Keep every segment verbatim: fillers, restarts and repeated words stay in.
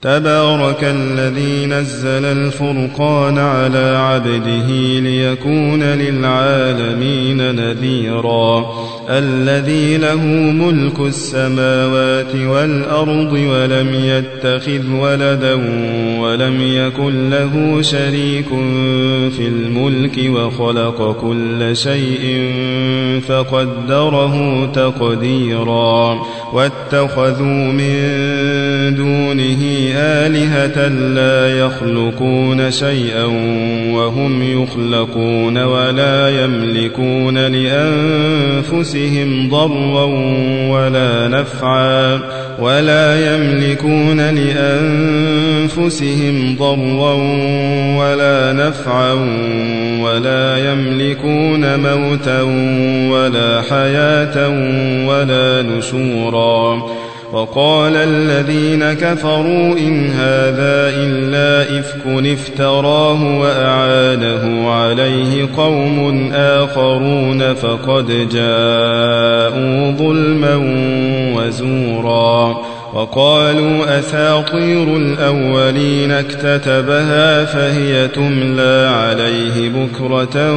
تبارك الذي نزل الفرقان على عبده ليكون للعالمين نذيرا الذي له ملك السماوات والأرض ولم يتخذ ولدا ولم يكن له شريك في الملك وخلق كل شيء فقدره تقديرا واتخذوا من دونه آلهة لا يخلقون شيئا وهم يخلقون ولا يملكون لأنفسهم ضرا ولا نفعا ولا يملكون لأنفسهم ضرا ولا نفعا ولا يملكون موتا ولا حياة ولا نشورا وقال الذين كفروا إن هذا إلا إفك افتراه وأعانه عليه قوم آخرون فقد جاءوا ظلما وزورا وقالوا أساطير الأولين اكتتبها فهي تملى عليه بكرة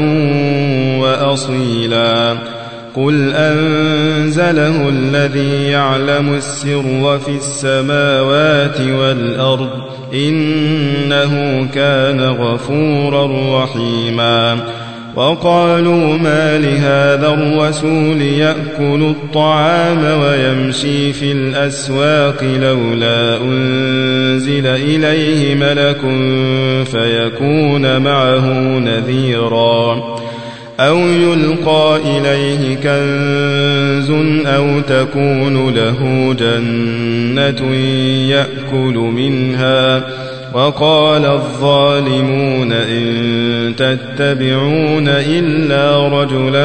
وأصيلا قل أنزله الذي يعلم السر في السماوات والأرض إنه كان غفورا رحيما وقالوا ما لهذا الرسول يأكل الطعام ويمشي في الأسواق لولا أنزل إليه ملك فيكون معه نذيرا أو يلقى إليه كنز أو تكون له جنة يأكل منها وقال الظالمون إن تتبعون إلا رجلا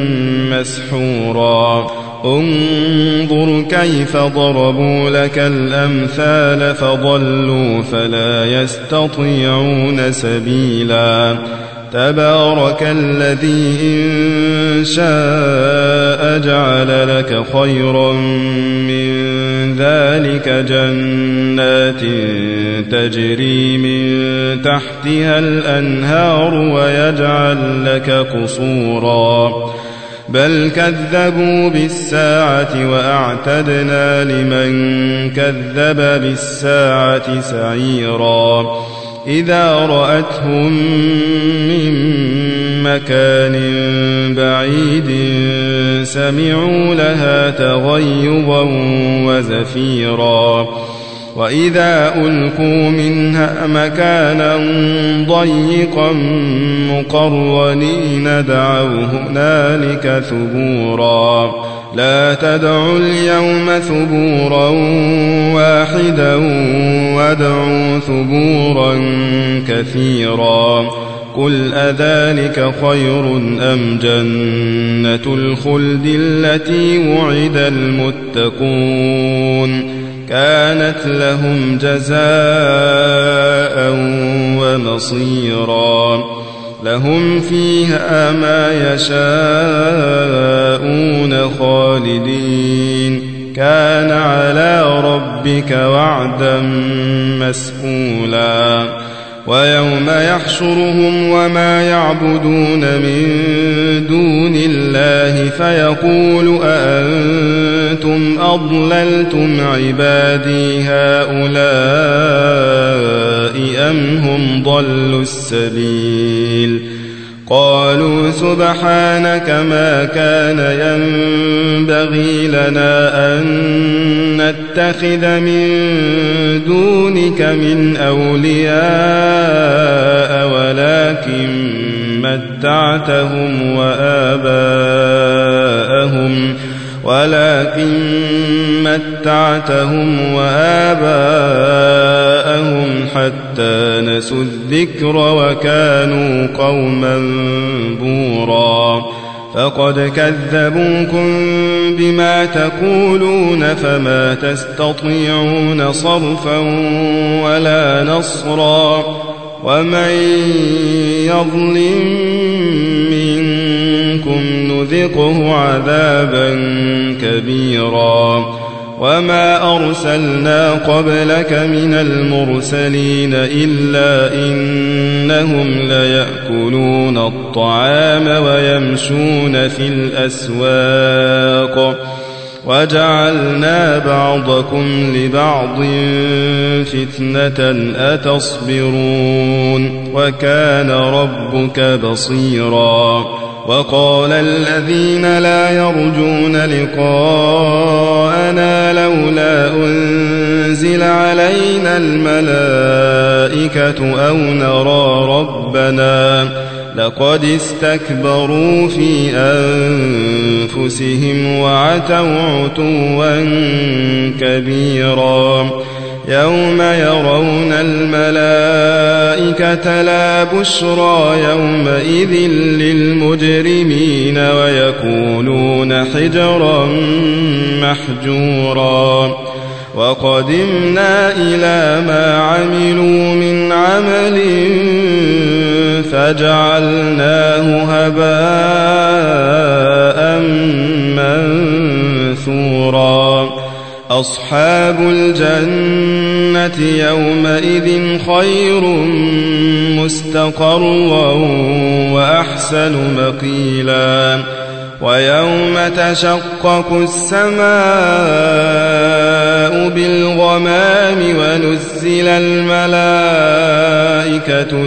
مسحورا انظر كيف ضربوا لك الأمثال فضلوا فلا يستطيعون سبيلا تبارك الذي إن شاء جعل لك خيرا من ذلك جنات تجري من تحتها الأنهار ويجعل لك قصورا بل كذبوا بالساعة وأعتدنا لمن كذب بالساعة سعيرا إذا رأتهم من مكان بعيد سمعوا لها تغيظا وزفيرا وإذا ألقوا منها مكانا ضيقا مقرنين دعوا هنالك ثبورا لا تدعوا اليوم ثبورا واحدا وادعوا ثبورا كثيرا قل أذلك خير أم جنة الخلد التي وعد المتقون كانت لهم جزاء ومصيرا لهم فيها ما يشاءون خالدين كان على ربك وعدا مسئولا ويوم يحشرهم وما يعبدون من دون الله فيقول أأنتم أضللتم عبادي هؤلاء أم هم ضلوا السبيل قالوا سبحانك ما كان ينبغي لنا أن نتخذ من دونك من أولياء ولكن متعتهم وآباءهم ولكن متعتهم وآباءهم حتى نسوا الذكر وكانوا قوما بورا فقد كذبوكم بما تقولون فما تستطيعون صرفا ولا نصرا ومن يظلم منكم نذقه عذابا كبيرا وما أرسلنا قبلك من المرسلين إلا إنهم ليأكلون الطعام ويمشون في الأسواق وجعلنا بعضكم لبعض فتنة أتصبرون وكان ربك بصيرا وقال الذين لا يرجون لقاءنا لولا أنزل علينا الملائكة أو نرى ربنا لقد استكبروا في أنفسهم وعتوا عتوا كبيرا يوم يرون الملائكة لا بشرى يومئذ للمجرمين ويكونون حجرا محجورا وقدمنا إلى ما عملوا من عمل فجعلناه هباء منثورا أصحاب الجنة يومئذ خير مستقرا وأحسن مقيلا ويوم تشقق السماء بالغمام ونزل الملائكة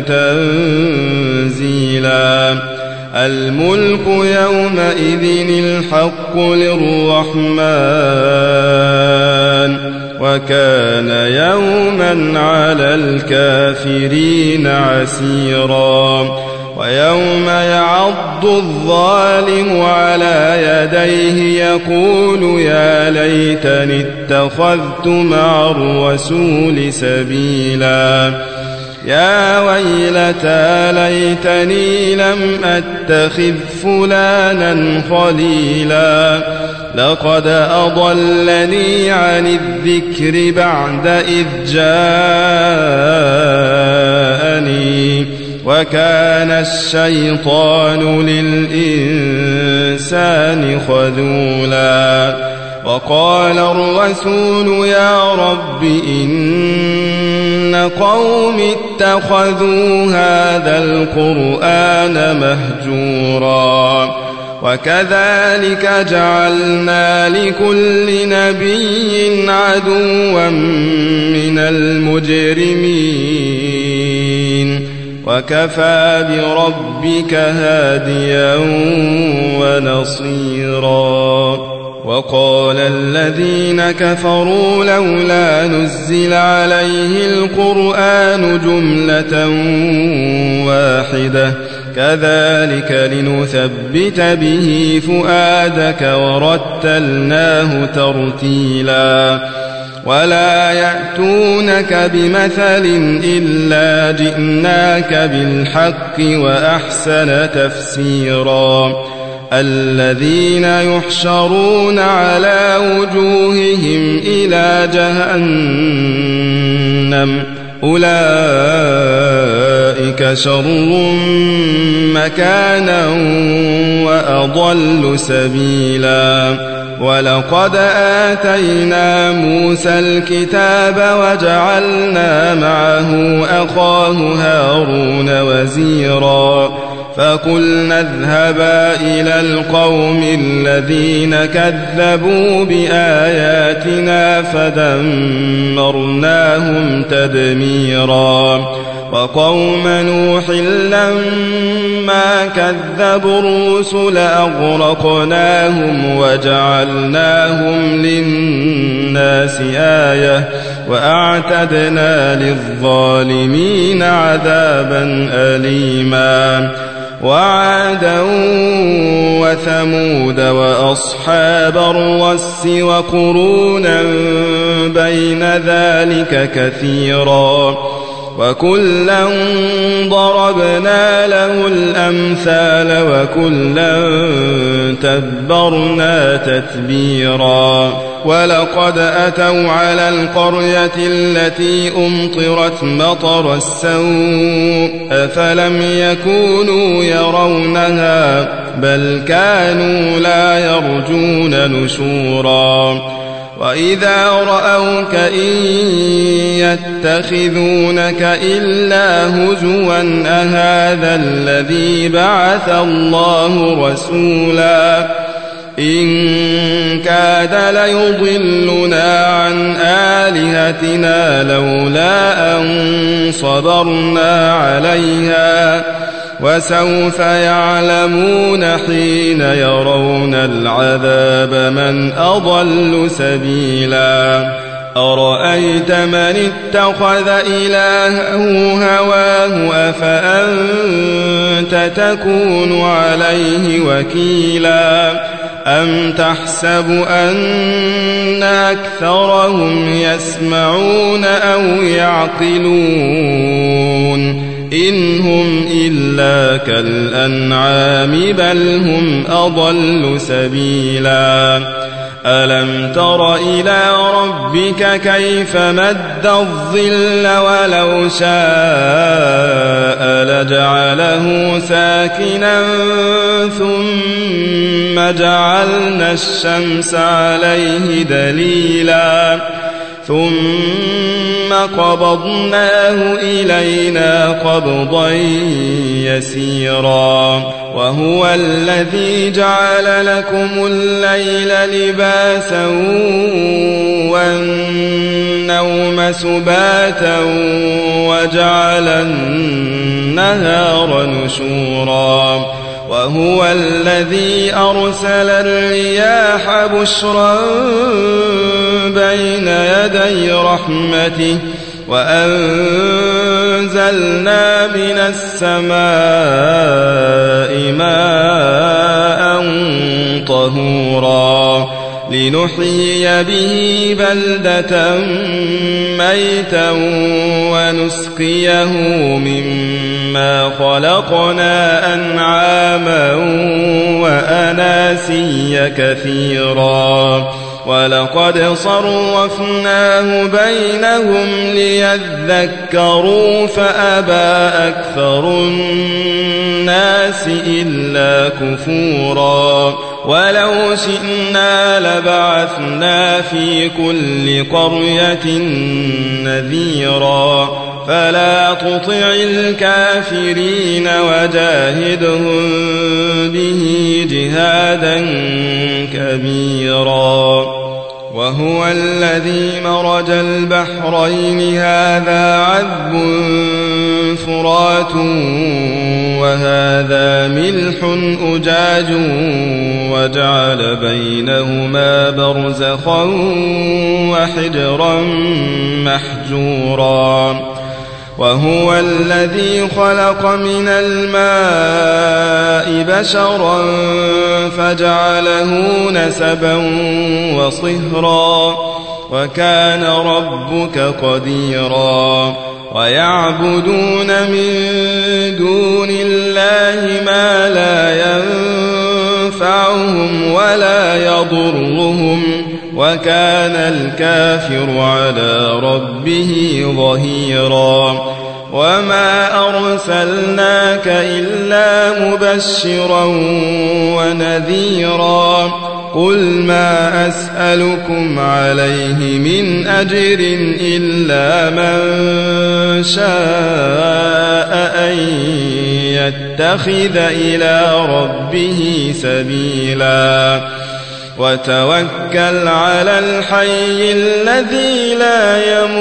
تنزيلا الملك يومئذ الحق للرحمن وكان يوما على الكافرين عسيرا ويوم يعض الظالم على يديه يقول يا ليتني اتخذت مع الرسول سبيلا يا ويلتى ليتني لم أتخذ فلانا خليلا لقد أضلني عن الذكر بعد إذ جاءني وكان الشيطان للإنسان خذولا وقال الرسول يا رب إن قوم اتخذوا هذا القرآن مهجورا وكذلك جعلنا لكل نبي عدوا من المجرمين وكفى بربك هاديا ونصيرا وقال الذين كفروا لولا نزل عليه القرآن جملة واحدة كذلك لنثبت به فؤادك ورتلناه ترتيلا ولا يأتونك بمثل إلا جئناك بالحق وأحسن تفسيرا الذين يحشرون على وجوههم إلى جهنم أولئك شر مكانا وأضل سبيلا ولقد آتينا موسى الكتاب وجعلنا معه أخاه هارون وزيرا فقلنا اذهبا إلى القوم الذين كذبوا بآياتنا فدمرناهم تدميرا وقوم نوح لما كذبوا الرسل أغرقناهم وجعلناهم للناس آية وأعتدنا للظالمين عذابا أليما وعادا وثمود وأصحاب الرس وقرونا بين ذلك كثيرا وكلا ضربنا له الأمثال وكلا تبرنا تتبيرا ولقد أتوا على القرية التي أمطرت مطر السوء أفلم يكونوا يرونها بل كانوا لا يرجون نشورا وإذا رأوك إن يتخذونك إلا هزوا أهذا الذي بعث الله رسولا إن كاد ليضلنا عن آلهتنا لولا أن صبرنا عليها وسوف يعلمون حين يرون العذاب من أضل سبيلا أرأيت من اتخذ إلهه هواه أفأنت تكون عليه وكيلا أم تحسب أن أكثرهم يسمعون أو يعقلون إن هم إلا كالأنعام بل هم أضل سبيلا ألم تر إلى ربك كيف مد الظل ولو شاء لجعله ساكنا ثم جعلنا الشمس عليه دليلا ثم قبضناه إلينا قبضا يسيرا وهو الذي جعل لكم الليل لباسا والنوم سباتا وجعل النهار نشورا وهو الذي أرسل الرياح بشرا بين يدي رحمته وأنزلنا من السماء ماء طهورا لنحيي به بلدة ميتا ونسقيه مما خلقنا أنعاما وأناسيا كثيرا ولقد صرفناه بينهم ليذكروا فأبى أكثر الناس إلا كفورا ولو شئنا لبعثنا في كل قرية نذيرا فلا تطع الكافرين وجاهدهم به جهادا كبيرا وهو الذي مرج البحرين هذا عذب فرات وهذا ملح أجاج وجعل بينهما برزخا وحجرا محجورا وهو الذي خلق من الماء بشرا فجعله نسبا وصهرا وكان ربك قديرا ويعبدون من دون الله ما لا ينفعهم ولا يضرهم وكان الكافر على ربه ظهيرا وما أرسلناك إلا مبشرا ونذيرا قل ما أسألكم عليه من أجر إلا من شاء أن يتخذ إلى ربه سبيلا وتوكل على الحي الذي لا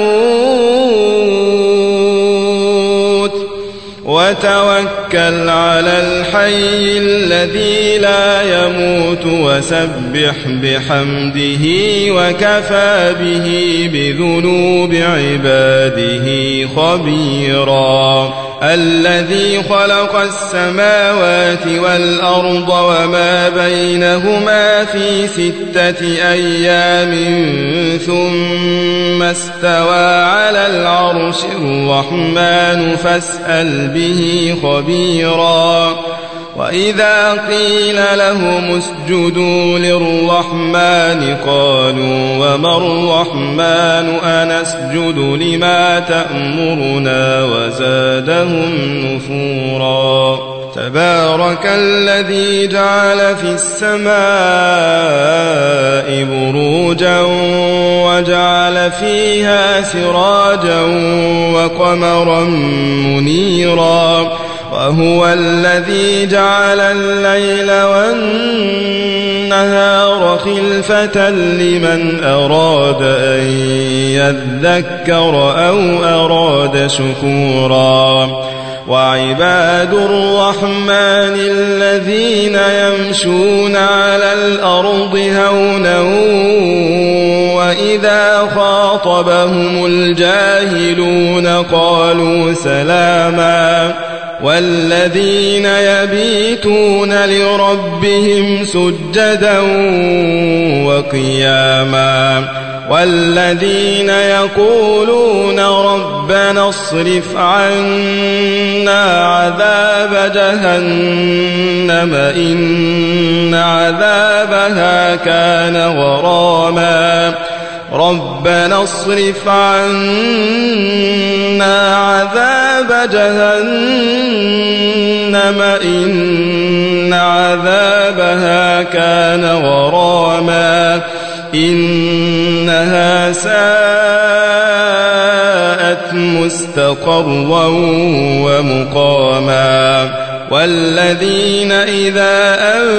يموت وتوكل على الحي الذي لا يموت وسبح بحمده وكفى به بذنوب عباده خبيرا الذي خلق السماوات والأرض وما بينهما في ستة أيام ثم استوى على العرش الرحمن فاسأل به خبيرا وإذا قيل لهم اسجدوا للرحمن قالوا وما الرحمن أنسجد لما تأمرنا وزادهم نفورا تبارك الذي جعل في السماء بروجا وجعل فيها سراجا وقمرا منيرا وهو الذي جعل الليل والنهار خلفة لمن أراد أن يذكر أو أراد شكورا وعباد الرحمن الذين يمشون على الأرض هونا وإذا خاطبهم الجاهلون قالوا سلاما والذين يبيتون لربهم سجدا وقياما والذين يقولون ربنا اصرف عنا عذاب جهنم إن عذابها كان غراما ربنا اصرف عنا عذاب جهنم إن عذابها كان غراما إنها ساءت مستقرا ومقاما والذين إذا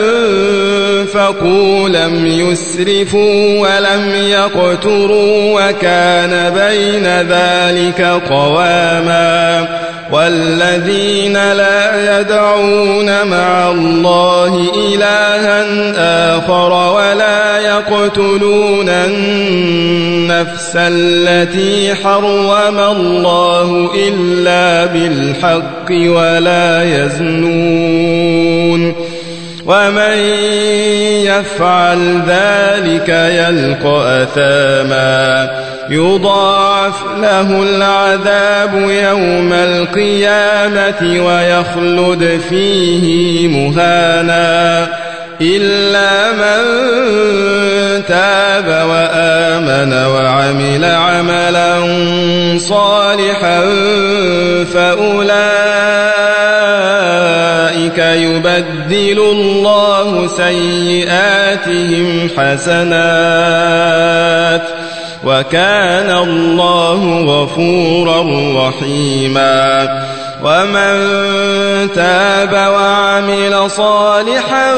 أنفقوا لم يسرفوا ولم يقتروا وكان بين ذلك قواما والذين لا يدعون مع الله إلها آخر ولا يقتلون النفس التي حرم الله إلا بالحق ولا يزنون ومن يفعل ذلك يلقى أثاما يضاعف له العذاب يوم القيامة ويخلد فيه مهانا إلا من تاب وآمن وعمل عملا صالحا فأولئك يبدل الله سيئاتهم حسنات وكان الله غفورا رحيما ومن تاب وعمل صالحا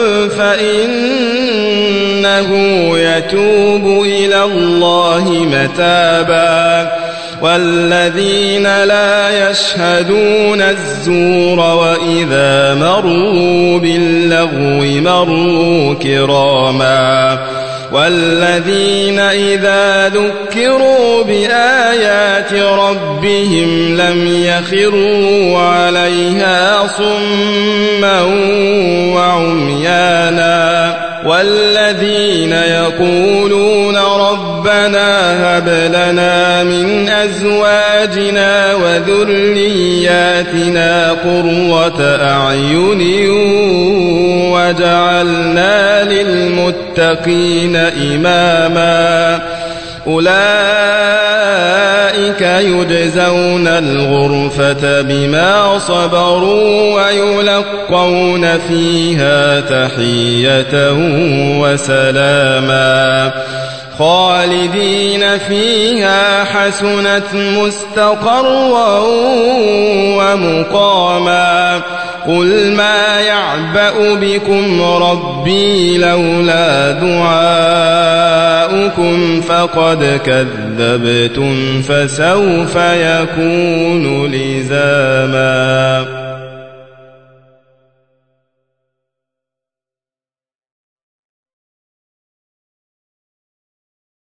فإنه يتوب إلى الله متابا والذين لا يشهدون الزور وإذا مروا باللغو مروا كراما والذين إذا ذكروا بآيات ربهم لم يخروا عليها صما وعميانا والذين يقولون ربنا هب لنا من أزواجنا وذرياتنا قرة أعين وجعلنا للمتقين إماما أولئك يجزون الغرفة بما صبروا ويلقون فيها تحية وسلاما خالدين فيها حسنت مستقرا ومقاما قل ما يعبأ بكم ربي لولا دعاؤكم فقد كذبتم فسوف يكون لزاما.